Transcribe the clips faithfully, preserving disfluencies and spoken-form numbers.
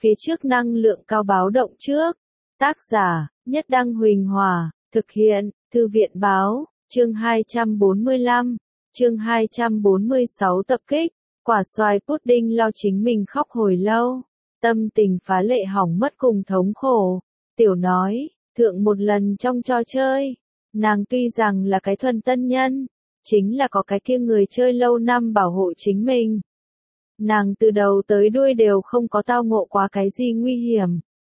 Phía trước năng lượng cao báo động trước. Tác giả, Nhất Đăng Huỳnh Hòa, thực hiện, Thư viện Báo, chương hai trăm bốn mươi lăm, chương hai trăm bốn mươi sáu tập kích, quả xoài pudding lo chính mình khóc hồi lâu, tâm tình phá lệ hỏng mất cùng thống khổ. Tiểu nói, thượng một lần trong trò chơi, nàng tuy rằng là cái thuần tân nhân, chính là có cái kia người chơi lâu năm bảo hộ chính mình. Nàng từ đầu tới đuôi đều không có tao ngộ quá cái gì nguy hiểm.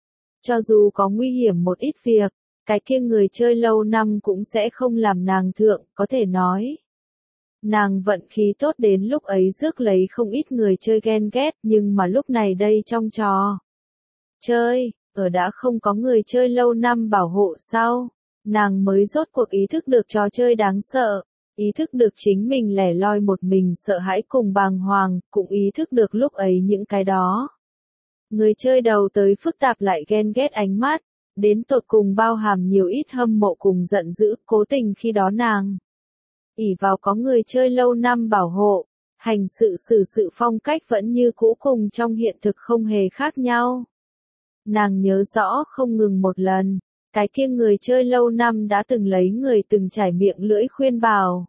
Cho dù có nguy hiểm một ít việc, cái kia người chơi lâu năm cũng sẽ không làm nàng thượng, có thể nói. Nàng vận khí tốt đến lúc ấy rước lấy không ít người chơi ghen ghét, nhưng mà lúc này đây trong trò chơi, ở đã không có người chơi lâu năm bảo hộ sau, nàng mới rốt cuộc ý thức được trò chơi đáng sợ. Ý thức được chính mình lẻ loi một mình sợ hãi cùng bàng hoàng, cũng ý thức được lúc ấy những cái đó. Người chơi đầu tới phức tạp lại ghen ghét ánh mắt, đến tột cùng bao hàm nhiều ít hâm mộ cùng giận dữ, cố tình khi đó nàng. ỷ vào có người chơi lâu năm bảo hộ, hành sự xử sự phong cách vẫn như cũ cùng trong hiện thực không hề khác nhau. Nàng nhớ rõ không ngừng một lần. Cái kia người chơi lâu năm đã từng lấy người từng trải miệng lưỡi khuyên bảo.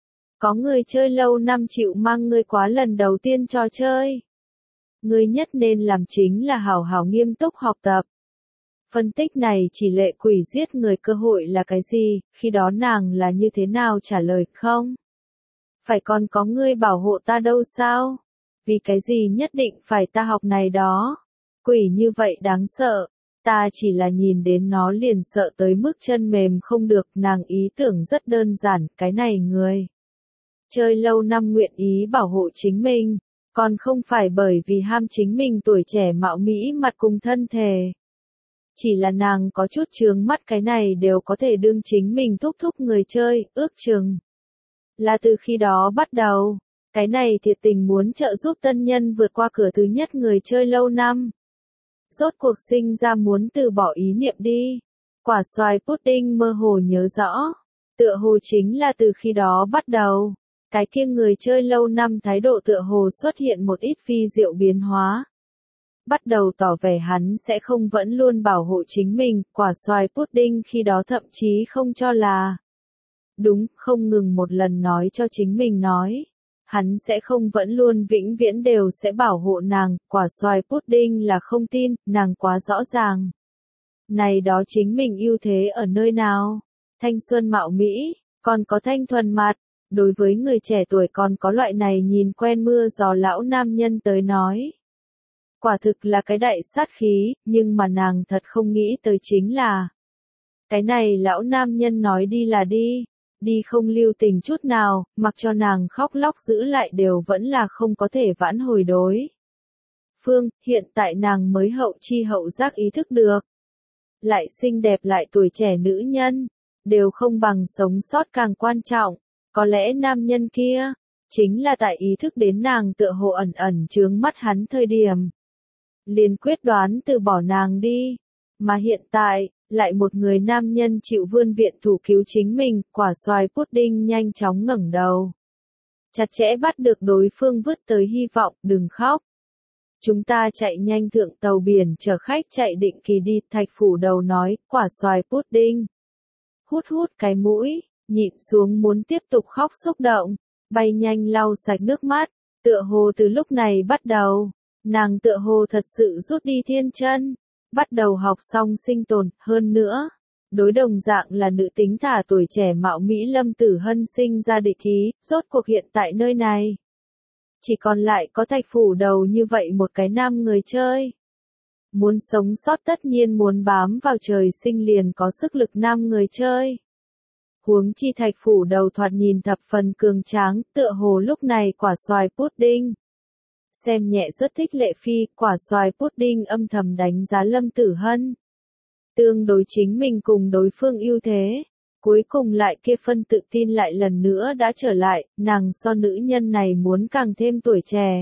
Có người chơi lâu năm chịu mang ngươi quá lần đầu tiên trò chơi. Ngươi nhất nên làm chính là hảo hảo nghiêm túc học tập. Phân tích này chỉ lệ quỷ giết người cơ hội là cái gì, khi đó nàng là như thế nào trả lời không? Phải còn có ngươi bảo hộ ta đâu sao? Vì cái gì nhất định phải ta học này đó? Quỷ như vậy đáng sợ. Ta chỉ là nhìn đến nó liền sợ tới mức chân mềm không được, nàng ý tưởng rất đơn giản, cái này người chơi lâu năm nguyện ý bảo hộ chính mình, còn không phải bởi vì ham chính mình tuổi trẻ mạo mỹ mặt cùng thân thể. Chỉ là nàng có chút chướng mắt cái này đều có thể đương chính mình thúc thúc người chơi, ước chừng. Là từ khi đó bắt đầu, cái này thiệt tình muốn trợ giúp tân nhân vượt qua cửa thứ nhất người chơi lâu năm. Rốt cuộc sinh ra muốn từ bỏ ý niệm đi. Quả xoài pudding mơ hồ nhớ rõ. Tựa hồ chính là từ khi đó bắt đầu. Cái kia người chơi lâu năm thái độ tựa hồ xuất hiện một ít phi diệu biến hóa. Bắt đầu tỏ vẻ hắn sẽ không vẫn luôn bảo hộ chính mình. Quả xoài pudding khi đó thậm chí không cho là đúng, không ngừng một lần nói cho chính mình nói. Hắn sẽ không vẫn luôn vĩnh viễn đều sẽ bảo hộ nàng, quả xoài pudding là không tin, nàng quá rõ ràng. Này đó chính mình ưu thế ở nơi nào? Thanh xuân mạo mỹ, còn có thanh thuần mặt. Đối với người trẻ tuổi còn có loại này nhìn quen mưa gió lão nam nhân tới nói. Quả thực là cái đại sát khí, nhưng mà nàng thật không nghĩ tới chính là. Cái này lão nam nhân nói đi là đi. Đi không lưu tình chút nào, mặc cho nàng khóc lóc giữ lại đều vẫn là không có thể vãn hồi đối. Phương, hiện tại nàng mới hậu chi hậu giác ý thức được. Lại xinh đẹp lại tuổi trẻ nữ nhân, đều không bằng sống sót càng quan trọng. Có lẽ nam nhân kia, chính là tại ý thức đến nàng tựa hồ ẩn ẩn chướng mắt hắn thời điểm. Liền quyết đoán từ bỏ nàng đi. Mà hiện tại, lại một người nam nhân chịu vươn viện thủ cứu chính mình, quả xoài pudding nhanh chóng ngẩng đầu. Chặt chẽ bắt được đối phương vứt tới hy vọng, đừng khóc. Chúng ta chạy nhanh thượng tàu biển chở khách chạy định kỳ đi, thạch phủ đầu nói, quả xoài pudding. Hút hút cái mũi, nhịn xuống muốn tiếp tục khóc xúc động, bay nhanh lau sạch nước mắt, tựa hồ từ lúc này bắt đầu, nàng tựa hồ thật sự rút đi thiên chân. Bắt đầu học xong sinh tồn, hơn nữa. Đối đồng dạng là nữ tính thả tuổi trẻ mạo Mỹ Lâm Tử Hân sinh ra địch thí, rốt cuộc hiện tại nơi này. Chỉ còn lại có thạch phủ đầu như vậy một cái nam người chơi. Muốn sống sót tất nhiên muốn bám vào trời sinh liền có sức lực nam người chơi. Huống chi thạch phủ đầu thoạt nhìn thập phần cường tráng, tựa hồ lúc này quả xoài pudding. Xem nhẹ rất thích Lệ Phi, quả xoài pudding âm thầm đánh giá Lâm Tử Hân. Tương đối chính mình cùng đối phương ưu thế. Cuối cùng lại kia phân tự tin lại lần nữa đã trở lại, nàng so nữ nhân này muốn càng thêm tuổi trẻ.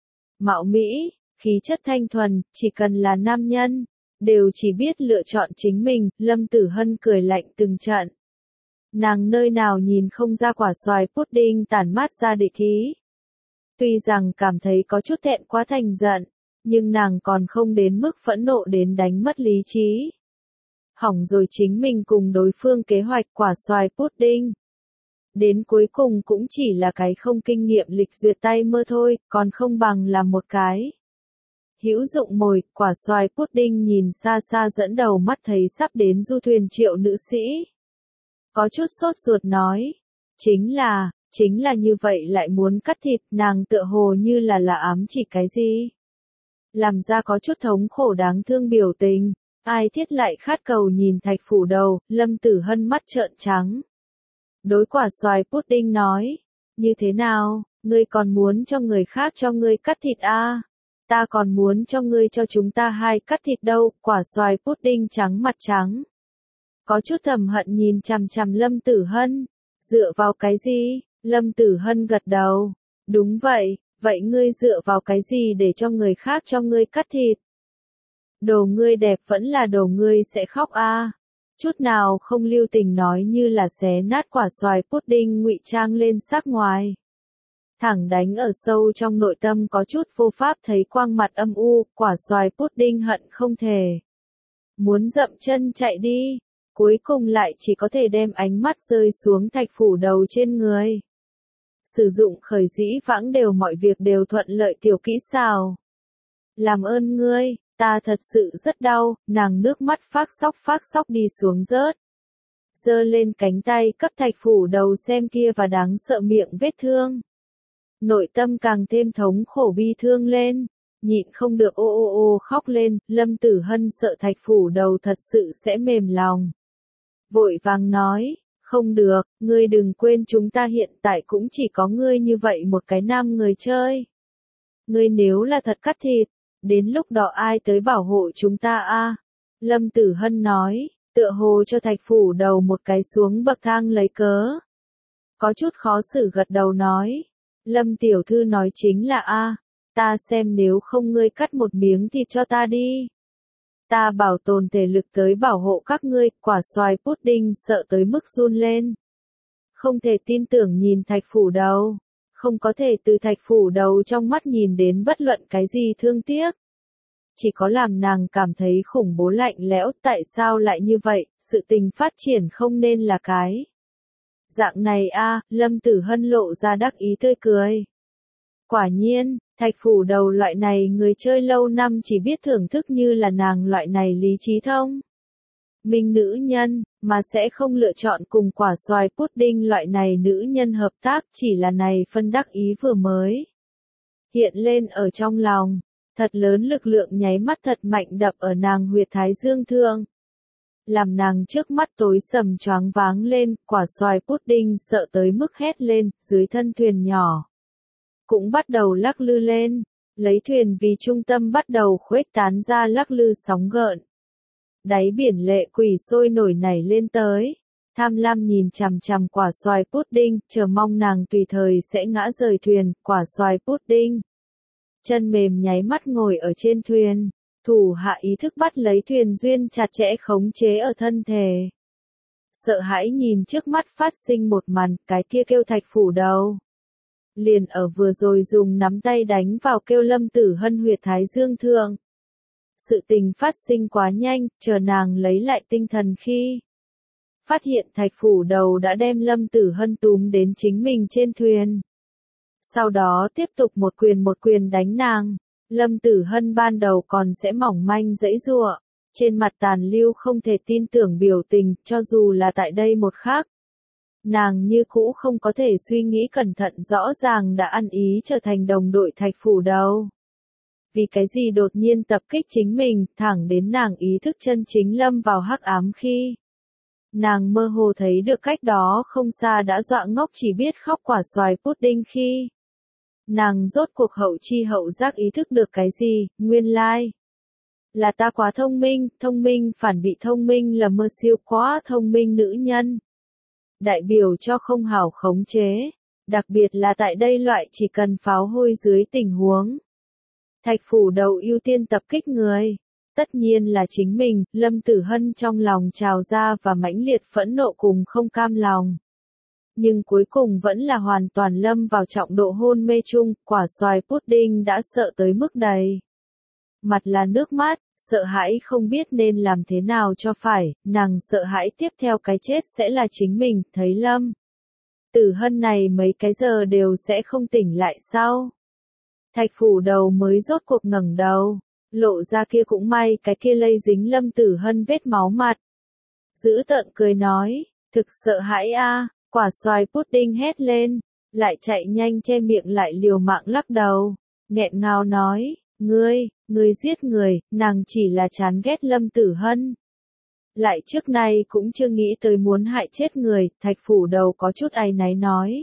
Mạo Mỹ, khí chất thanh thuần, chỉ cần là nam nhân, đều chỉ biết lựa chọn chính mình, Lâm Tử Hân cười lạnh từng trận. Nàng nơi nào nhìn không ra quả xoài pudding tản mát ra địch ý. Tuy rằng cảm thấy có chút thẹn quá thành giận, Nhưng nàng còn không đến mức phẫn nộ đến đánh mất lý trí. Hỏng rồi, chính mình cùng đối phương kế hoạch quả xoài pudding. Đến cuối cùng cũng chỉ là cái không kinh nghiệm lịch duyệt tay mơ thôi, còn không bằng là một cái hữu dụng mồi. Quả xoài pudding nhìn xa xa dẫn đầu mắt thấy sắp đến du thuyền Triệu nữ sĩ. Có chút sốt ruột nói. Chính là, chính là như vậy lại muốn cắt thịt, nàng tựa hồ như là là ám chỉ cái gì. Làm ra có chút thống khổ đáng thương biểu tình. Ai thiết lại khát cầu nhìn Thạch Phủ Đầu, Lâm Tử Hân mắt trợn trắng. Đối quả xoài pudding nói. Như thế nào, ngươi còn muốn cho người khác cho ngươi cắt thịt à? Ta còn muốn cho ngươi cho chúng ta hai cắt thịt đâu. Quả xoài pudding trắng mặt trắng. Có chút thầm hận nhìn chằm chằm Lâm Tử Hân. Dựa vào cái gì? Lâm Tử Hân gật đầu. Đúng vậy, vậy ngươi dựa vào cái gì để cho người khác cho ngươi cắt thịt? Đồ ngươi đẹp vẫn là đồ ngươi sẽ khóc à? Chút nào không lưu tình nói như là xé nát quả xoài pudding ngụy trang lên sắc ngoài. Thẳng đánh ở sâu trong nội tâm có chút vô pháp thấy quang mặt âm u, quả xoài pudding hận không thể. Muốn dậm chân chạy đi, cuối cùng lại chỉ có thể đem ánh mắt rơi xuống Thạch Phủ Đầu trên người. Sử dụng khởi dĩ vãng đều mọi việc đều thuận lợi tiểu kỹ xảo. Làm ơn ngươi. Ta thật sự rất đau, nàng nước mắt phác sóc phác sóc đi xuống rớt. Giơ lên cánh tay cấp Thạch Phủ Đầu xem kia và đáng sợ miệng vết thương. Nội tâm càng thêm thống khổ bi thương lên, nhịn không được ô ô ô khóc lên, Lâm Tử Hân sợ Thạch Phủ Đầu thật sự sẽ mềm lòng. Vội vàng nói, không được, ngươi đừng quên chúng ta hiện tại cũng chỉ có ngươi như vậy một cái nam người chơi. Ngươi nếu là thật cắt thịt, đến lúc đó ai tới bảo hộ chúng ta a? Lâm Tử Hân nói, tựa hồ cho Thạch Phủ Đầu một cái xuống bậc thang lấy cớ. Có chút khó xử gật đầu nói, Lâm tiểu thư nói chính là a, ta xem nếu không ngươi cắt một miếng thịt cho ta đi. Ta bảo tồn thể lực tới bảo hộ các ngươi. Quả xoài pudding sợ tới mức run lên. Không thể tin tưởng nhìn Thạch Phủ Đầu. Không có thể từ Thạch Phủ Đầu trong mắt nhìn đến bất luận cái gì thương tiếc. Chỉ có làm nàng cảm thấy khủng bố lạnh lẽo. Tại sao lại như vậy, sự tình phát triển không nên là cái dạng này a. Lâm Tử Hân lộ ra đắc ý tươi cười. Quả nhiên, Thạch Phủ Đầu loại này người chơi lâu năm chỉ biết thưởng thức như là nàng loại này lý trí thông minh nữ nhân, mà sẽ không lựa chọn cùng quả xoài pudding loại này nữ nhân hợp tác, chỉ là này phân đắc ý vừa mới hiện lên ở trong lòng. Thật lớn lực lượng nháy mắt thật mạnh đập ở nàng huyệt thái dương thượng. Làm nàng trước mắt tối sầm choáng váng lên, quả xoài pudding sợ tới mức hét lên, dưới thân thuyền nhỏ cũng bắt đầu lắc lư lên, lấy thuyền vì trung tâm bắt đầu khuếch tán ra lắc lư sóng gợn. Đáy biển lệ quỷ sôi nổi nảy lên tới, tham lam nhìn chằm chằm quả xoài pudding, chờ mong nàng tùy thời sẽ ngã rời thuyền. Quả xoài pudding chân mềm nháy mắt ngồi ở trên thuyền, thủ hạ ý thức bắt lấy thuyền duyên chặt chẽ khống chế ở thân thể. Sợ hãi nhìn trước mắt phát sinh một màn, cái kia kêu Thạch Phủ Đầu. Liền ở vừa rồi dùng nắm tay đánh vào kêu Lâm Tử Hân huyệt thái dương thượng. Sự tình phát sinh quá nhanh, chờ nàng lấy lại tinh thần khi phát hiện Thạch Phủ Đầu đã đem Lâm Tử Hân túm đến chính mình trên thuyền. Sau đó tiếp tục một quyền một quyền đánh nàng. Lâm Tử Hân ban đầu còn sẽ mỏng manh giãy giụa, trên mặt tàn lưu không thể tin tưởng biểu tình, cho dù là tại đây một khắc. Nàng như cũ không có thể suy nghĩ cẩn thận, rõ ràng đã ăn ý trở thành đồng đội Thạch Phủ Đầu. Vì cái gì đột nhiên tập kích chính mình, thẳng đến nàng ý thức chân chính lâm vào hắc ám khi. Nàng mơ hồ thấy được cách đó không xa đã dọa ngốc chỉ biết khóc quả xoài pudding khi. Nàng rốt cuộc hậu chi hậu giác ý thức được cái gì, nguyên lai. Là ta quá thông minh, thông minh phản bị thông minh là mơ siêu quá thông minh nữ nhân. Đại biểu cho không hảo khống chế, đặc biệt là tại đây loại chỉ cần pháo hôi dưới tình huống. Thạch Phủ Đầu ưu tiên tập kích người, tất nhiên là chính mình. Lâm Tử Hân trong lòng trào ra và mãnh liệt phẫn nộ cùng không cam lòng. Nhưng cuối cùng vẫn là hoàn toàn lâm vào trọng độ hôn mê chung, quả xoài pudding đã sợ tới mức đầy mặt là nước mắt, sợ hãi không biết nên làm thế nào cho phải, nàng sợ hãi tiếp theo cái chết sẽ là chính mình, thấy Lâm Tử Hân này mấy cái giờ đều sẽ không tỉnh lại sao? Thạch Phủ Đầu mới rốt cuộc ngẩng đầu, lộ ra kia cũng may cái kia lây dính Lâm Tử Hân vết máu mặt. Dữ tợn cười nói, thực sợ hãi a, quả xoài pudding hét lên, lại chạy nhanh che miệng lại liều mạng lắc đầu, nghẹn ngào nói, ngươi, ngươi giết người, nàng chỉ là chán ghét Lâm Tử Hân. Lại trước nay cũng chưa nghĩ tới muốn hại chết người, Thạch Phủ Đầu có chút áy náy nói.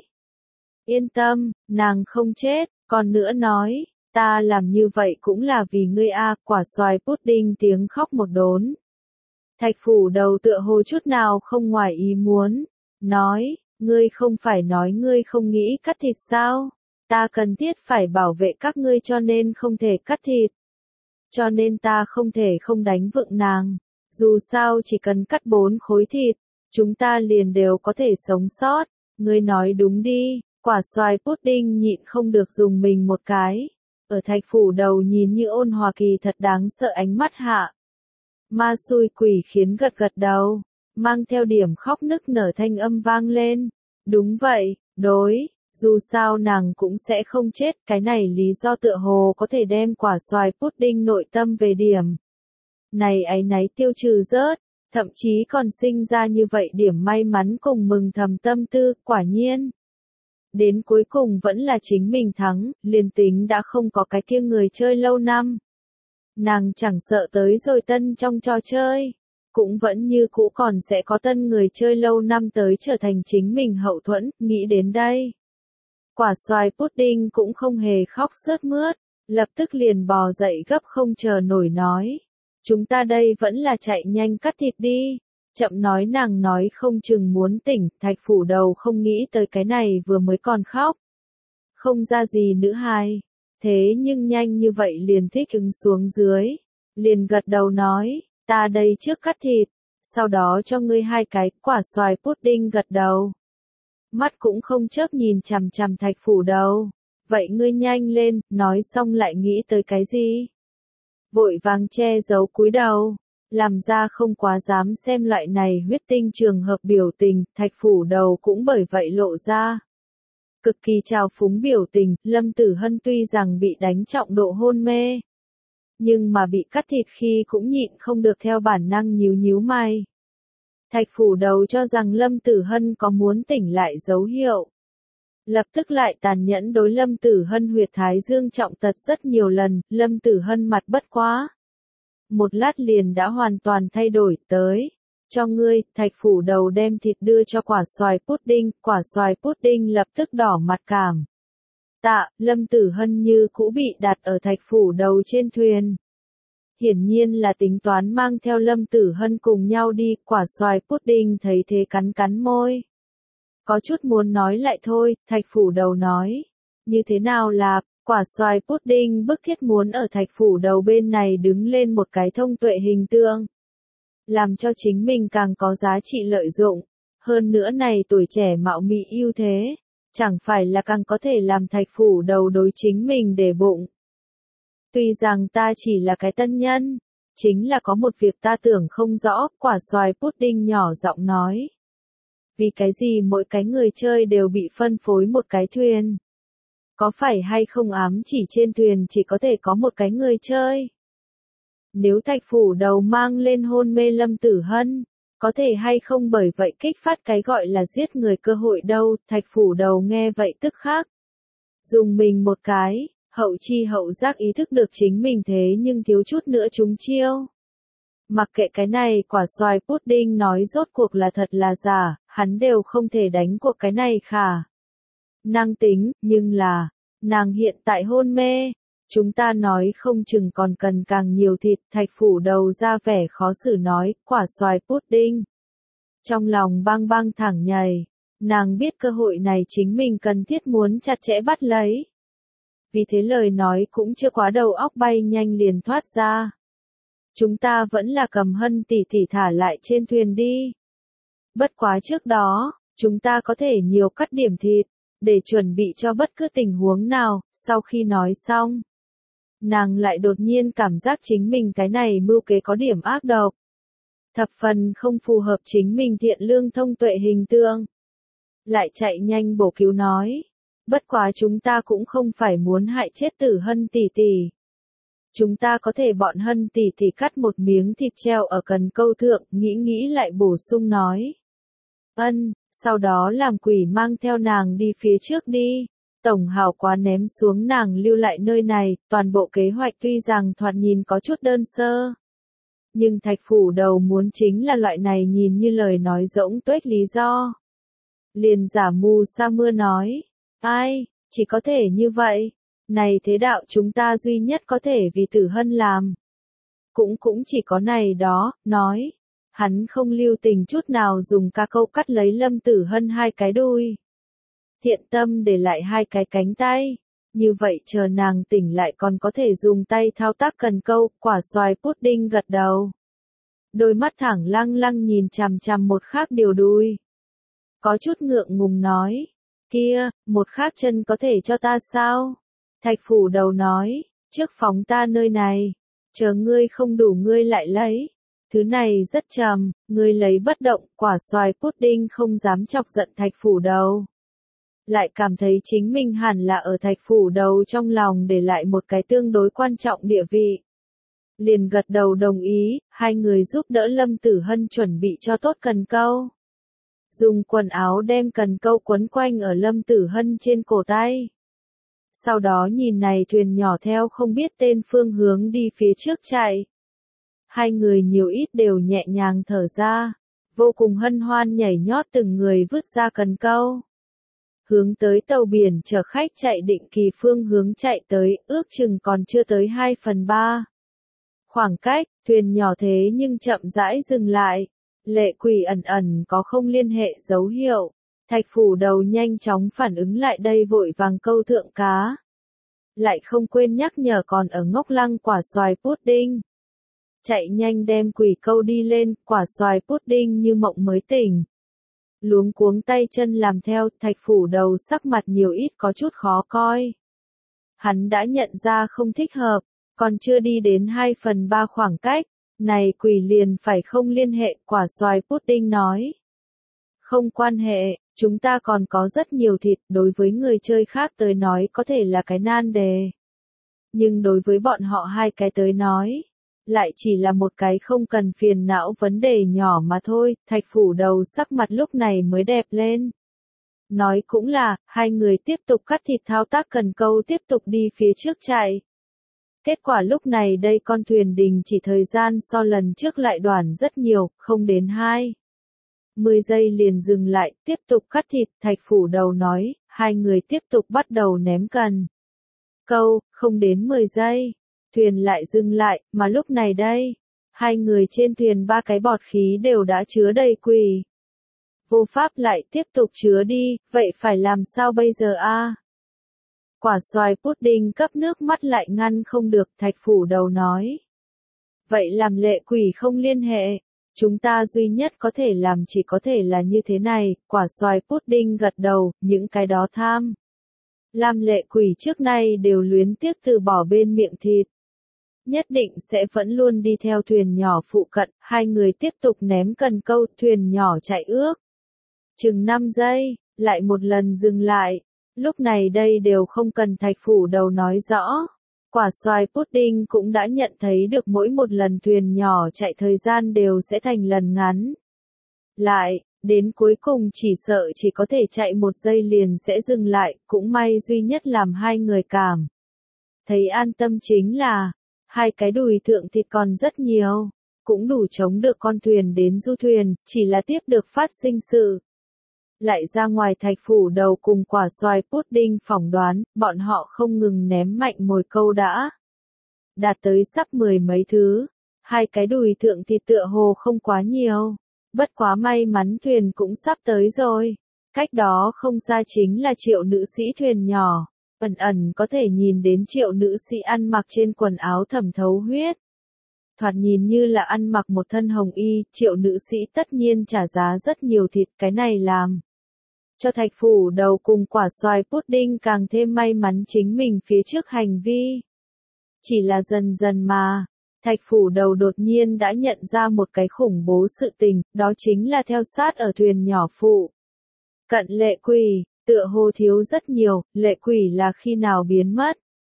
Yên tâm, nàng không chết, còn nữa nói, ta làm như vậy cũng là vì ngươi a, quả xoài pudding tiếng khóc một đốn. Thạch Phủ Đầu tựa hồ chút nào không ngoài ý muốn, nói, ngươi không phải nói ngươi không nghĩ cắt thịt sao? Ta cần thiết phải bảo vệ các ngươi cho nên không thể cắt thịt. Cho nên ta không thể không đánh vượng nàng. Dù sao chỉ cần cắt bốn khối thịt, chúng ta liền đều có thể sống sót. Ngươi nói đúng đi, quả xoài pudding nhịn không được dùng mình một cái. Ở Thạch Phủ Đầu nhìn như ôn hòa kỳ thật đáng sợ ánh mắt hạ. Ma xui quỷ khiến gật gật đầu, mang theo điểm khóc nức nở thanh âm vang lên. Đúng vậy, đối, dù sao nàng cũng sẽ không chết, cái này lý do tựa hồ có thể đem quả xoài pudding nội tâm về điểm. Này áy náy tiêu trừ rớt, thậm chí còn sinh ra như vậy điểm may mắn cùng mừng thầm tâm tư, quả nhiên. Đến cuối cùng vẫn là chính mình thắng, liền tính đã không có cái kia người chơi lâu năm. Nàng chẳng sợ tới rồi tân trong trò chơi, cũng vẫn như cũ còn sẽ có tân người chơi lâu năm tới trở thành chính mình hậu thuẫn, nghĩ đến đây. Quả xoài pudding cũng không hề khóc sướt mướt, lập tức liền bò dậy gấp không chờ nổi nói. Chúng ta đây vẫn là chạy nhanh cắt thịt đi. Chậm nói nàng nói không chừng muốn tỉnh, Thạch Phủ Đầu không nghĩ tới cái này vừa mới còn khóc. Không ra gì nữ hài. Thế nhưng nhanh như vậy liền thích ứng xuống dưới. Liền gật đầu nói, ta đây trước cắt thịt, sau đó cho ngươi hai cái quả xoài pudding gật đầu. Mắt cũng không chớp nhìn chằm chằm Thạch Phủ Đầu. Vậy ngươi nhanh lên, nói xong lại nghĩ tới cái gì? Vội vàng che giấu cúi đầu, làm ra không quá dám xem loại này huyết tinh trường hợp biểu tình, Thạch Phủ Đầu cũng bởi vậy lộ ra. Cực kỳ trào phúng biểu tình, Lâm Tử Hân tuy rằng bị đánh trọng độ hôn mê, nhưng mà bị cắt thịt khi cũng nhịn không được theo bản năng nhíu nhíu mày. Thạch Phủ Đầu cho rằng Lâm Tử Hân có muốn tỉnh lại dấu hiệu. Lập tức lại tàn nhẫn đối Lâm Tử Hân huyệt thái dương trọng tật rất nhiều lần, Lâm Tử Hân mặt bất quá. Một lát liền đã hoàn toàn thay đổi, tới. Cho ngươi, Thạch Phủ Đầu đem thịt đưa cho quả xoài pudding, quả xoài pudding lập tức đỏ mặt cảm. Tạ, Lâm Tử Hân như cũ bị đặt ở Thạch Phủ Đầu trên thuyền. Hiển nhiên là tính toán mang theo Lâm Tử Hân cùng nhau đi, quả xoài pudding thấy thế cắn cắn môi. Có chút muốn nói lại thôi, Thạch Phủ Đầu nói. Như thế nào là, quả xoài pudding bức thiết muốn ở Thạch Phủ Đầu bên này đứng lên một cái thông tuệ hình tượng. Làm cho chính mình càng có giá trị lợi dụng. Hơn nữa này tuổi trẻ mạo mị ưu thế. Chẳng phải là càng có thể làm Thạch Phủ Đầu đối chính mình để bụng. Tuy rằng ta chỉ là cái tân nhân. Chính là có một việc ta tưởng không rõ, quả xoài pudding nhỏ giọng nói. Vì cái gì mỗi cái người chơi đều bị phân phối một cái thuyền? Có phải hay không ám chỉ trên thuyền chỉ có thể có một cái người chơi? Nếu Thạch Phủ Đầu mang lên hôn mê Lâm Tử Hân, có thể hay không bởi vậy kích phát cái gọi là giết người cơ hội đâu? Thạch Phủ Đầu nghe vậy tức khắc. Dùng mình một cái, hậu chi hậu giác ý thức được chính mình thế nhưng thiếu chút nữa trúng chiêu. Mặc kệ cái này quả xoài pudding nói rốt cuộc là thật là giả, hắn đều không thể đánh cuộc cái này khả. Năng tính, nhưng là, nàng hiện tại hôn mê, chúng ta nói không chừng còn cần càng nhiều thịt, Thạch Phủ Đầu ra vẻ khó xử nói, quả xoài pudding. Trong lòng bang bang thẳng nhảy, nàng biết cơ hội này chính mình cần thiết muốn chặt chẽ bắt lấy. Vì thế lời nói cũng chưa quá đầu óc bay nhanh liền thoát ra. Chúng ta vẫn là cầm Hân tỷ tỷ thả lại trên thuyền đi. Bất quá trước đó, chúng ta có thể nhiều cắt điểm thịt, để chuẩn bị cho bất cứ tình huống nào, sau khi nói xong. nàng lại đột nhiên cảm giác chính mình cái này mưu kế có điểm ác độc. Thập phần không phù hợp chính mình thiện lương thông tuệ hình tượng. Lại chạy nhanh bổ cứu nói. Bất quá chúng ta cũng không phải muốn hại chết Tử Hân tỷ tỷ. Chúng ta có thể bọn Hân tỷ tỷ cắt một miếng thịt treo ở cần câu thượng, nghĩ nghĩ lại bổ sung nói. Ân, sau đó làm quỷ mang theo nàng đi phía trước đi. Tổng hào quá ném xuống nàng lưu lại nơi này, toàn bộ kế hoạch tuy rằng thoạt nhìn có chút đơn sơ. Nhưng Thạch Phủ Đầu muốn chính là loại này nhìn như lời nói rỗng tuếch lý do. Liền giả mù sa mưa nói, ai, chỉ có thể như vậy, này thế đạo chúng ta duy nhất có thể vì Tử Hân làm. Cũng cũng chỉ có này đó, nói, hắn không lưu tình chút nào dùng ca câu cắt lấy Lâm Tử Hân hai cái đuôi. Thiện tâm để lại hai cái cánh tay, như vậy chờ nàng tỉnh lại còn có thể dùng tay thao tác cần câu, quả xoài pudding gật đầu. Đôi mắt thẳng lăng lăng nhìn chằm chằm một khác điều đuôi. Có chút ngượng ngùng nói, kia, một khác chân có thể cho ta sao? Thạch Phủ Đầu nói, trước phóng ta nơi này, chờ ngươi không đủ ngươi lại lấy. Thứ này rất trầm, ngươi lấy bất động, quả xoài pudding không dám chọc giận Thạch Phủ Đầu. Lại cảm thấy chính mình hẳn là ở Thạch Phủ Đầu trong lòng để lại một cái tương đối quan trọng địa vị. Liền gật đầu đồng ý, hai người giúp đỡ Lâm Tử Hân chuẩn bị cho tốt cần câu. Dùng quần áo đem cần câu quấn quanh ở Lâm Tử Hân trên cổ tay. Sau đó nhìn này thuyền nhỏ theo không biết tên phương hướng đi phía trước chạy. Hai người nhiều ít đều nhẹ nhàng thở ra, vô cùng hân hoan nhảy nhót từng người vứt ra cần câu. Hướng tới tàu biển chở khách chạy định kỳ phương hướng chạy tới, ước chừng còn chưa tới hai phần ba. Khoảng cách, thuyền nhỏ thế nhưng chậm rãi dừng lại. Lệ Quỷ ẩn ẩn có không liên hệ dấu hiệu. Thạch Phủ Đầu nhanh chóng phản ứng lại đây vội vàng câu thượng cá. Lại không quên nhắc nhở còn ở ngốc lăng quả xoài pudding. Chạy nhanh đem quỷ câu đi lên, quả xoài pudding như mộng mới tỉnh. Luống cuống tay chân làm theo, Thạch Phủ Đầu sắc mặt nhiều ít có chút khó coi. Hắn đã nhận ra không thích hợp, còn chưa đi đến hai phần ba khoảng cách. Này quỷ liền phải không liên hệ, quả xoài pudding nói. Không quan hệ, chúng ta còn có rất nhiều thịt, đối với người chơi khác tới nói có thể là cái nan đề. Nhưng đối với bọn họ hai cái tới nói, lại chỉ là một cái không cần phiền não vấn đề nhỏ mà thôi, Thạch Phủ Đầu sắc mặt lúc này mới đẹp lên. Nói cũng là, hai người tiếp tục cắt thịt thao tác cần câu tiếp tục đi phía trước chạy. Kết quả lúc này đây con thuyền đình chỉ thời gian so lần trước lại đoàn rất nhiều, không đến hai. Mười giây liền dừng lại, tiếp tục cắt thịt, Thạch Phủ Đầu nói, hai người tiếp tục bắt đầu ném cần câu, không đến mười giây. Thuyền lại dừng lại, mà lúc này đây, hai người trên thuyền ba cái bọt khí đều đã chứa đầy quỷ. Vô pháp lại tiếp tục chứa đi, vậy phải làm sao bây giờ a? Quả xoài pudding cấp nước mắt lại ngăn không được, Thạch Phủ Đầu nói. Vậy làm Lệ Quỷ không liên hệ, chúng ta duy nhất có thể làm chỉ có thể là như thế này, quả xoài pudding gật đầu, những cái đó tham. Làm Lệ Quỷ trước nay đều luyến tiếc từ bỏ bên miệng thịt. Nhất định sẽ vẫn luôn đi theo thuyền nhỏ phụ cận, hai người tiếp tục ném cần câu, thuyền nhỏ chạy ước. Chừng năm giây, lại một lần dừng lại. Lúc này đây đều không cần Thạch Phủ Đầu nói rõ. Quả xoài pudding cũng đã nhận thấy được mỗi một lần thuyền nhỏ chạy thời gian đều sẽ thành lần ngắn. Lại, đến cuối cùng chỉ sợ chỉ có thể chạy một giây liền sẽ dừng lại, cũng may duy nhất làm hai người cảm. Thấy an tâm chính là, hai cái đùi thượng thịt còn rất nhiều, cũng đủ chống được con thuyền đến du thuyền, chỉ là tiếp được phát sinh sự. Lại ra ngoài Thạch Phủ Đầu cùng quả xoài pudding phỏng đoán, bọn họ không ngừng ném mạnh mồi câu đã. Đạt tới sắp mười mấy thứ, hai cái đùi thượng thịt tựa hồ không quá nhiều. Bất quá may mắn thuyền cũng sắp tới rồi. Cách đó không xa chính là Triệu nữ sĩ thuyền nhỏ. Ẩn ẩn có thể nhìn đến Triệu nữ sĩ ăn mặc trên quần áo thẩm thấu huyết. Thoạt nhìn như là ăn mặc một thân hồng y, Triệu nữ sĩ tất nhiên trả giá rất nhiều thịt, cái này làm cho Thạch Phủ Đầu cùng quả xoài pudding càng thêm may mắn chính mình phía trước hành vi. Chỉ là dần dần mà, Thạch Phủ Đầu đột nhiên đã nhận ra một cái khủng bố sự tình, đó chính là theo sát ở thuyền nhỏ phụ cận Lệ Quỷ, tựa hồ thiếu rất nhiều, Lệ Quỷ là khi nào biến mất.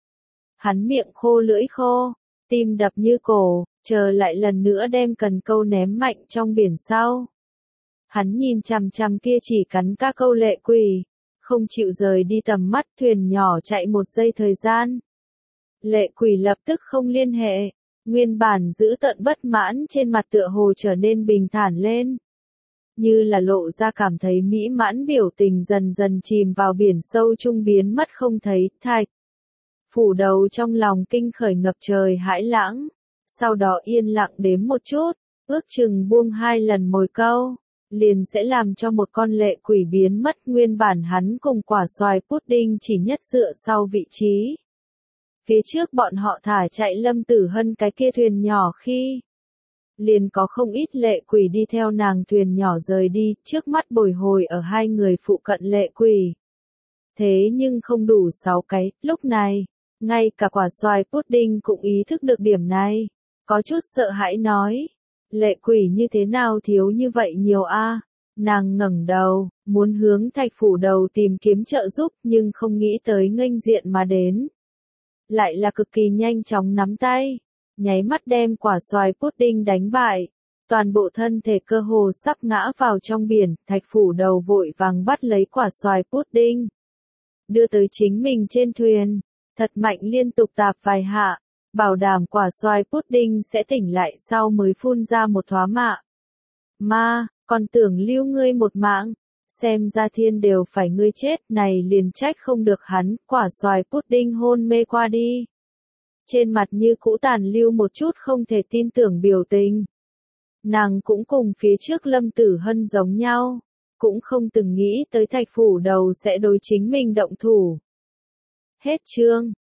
Hắn miệng khô lưỡi khô, tim đập như cổ, chờ lại lần nữa đem cần câu ném mạnh trong biển sau. Hắn nhìn chằm chằm kia chỉ cắn các câu Lệ Quỷ, không chịu rời đi tầm mắt, thuyền nhỏ chạy một giây thời gian. Lệ Quỷ lập tức không liên hệ, nguyên bản giữ tợn bất mãn trên mặt tựa hồ trở nên bình thản lên. Như là lộ ra cảm thấy mỹ mãn biểu tình dần dần chìm vào biển sâu trung biến mất không thấy. Thạch Phủ Đầu trong lòng kinh khởi ngập trời hãi lãng, sau đó yên lặng đếm một chút, ước chừng buông hai lần mồi câu, liền sẽ làm cho một con Lệ Quỷ biến mất. Nguyên bản hắn cùng quả xoài pudding chỉ nhất dựa sau vị trí. Phía trước bọn họ thả chạy Lâm Tử Hân cái kia thuyền nhỏ khi liền có không ít Lệ Quỷ đi theo nàng thuyền nhỏ rời đi, trước mắt bồi hồi ở hai người phụ cận Lệ Quỷ. Thế nhưng không đủ sáu cái, lúc này, ngay cả quả xoài pudding cũng ý thức được điểm này, có chút sợ hãi nói, Lệ Quỷ như thế nào thiếu như vậy nhiều a? Nàng ngẩng đầu, muốn hướng Thạch Phủ Đầu tìm kiếm trợ giúp, nhưng không nghĩ tới nghênh diện mà đến. Lại là cực kỳ nhanh chóng nắm tay, nháy mắt đem quả xoài pudding đánh bại, toàn bộ thân thể cơ hồ sắp ngã vào trong biển. Thạch Phủ Đầu vội vàng bắt lấy quả xoài pudding, đưa tới chính mình trên thuyền, thật mạnh liên tục tạp vài hạ, bảo đảm quả xoài pudding sẽ tỉnh lại sau mới phun ra một thoá mạ. Ma, còn tưởng lưu ngươi một mạng, xem ra thiên đều phải ngươi chết, này liền trách không được hắn. Quả xoài pudding hôn mê qua đi, trên mặt như cũ tàn lưu một chút không thể tin tưởng biểu tình. Nàng cũng cùng phía trước Lâm Tử Hân giống nhau, cũng không từng nghĩ tới Thạch Phủ Đầu sẽ đối chính mình động thủ. Hết chương.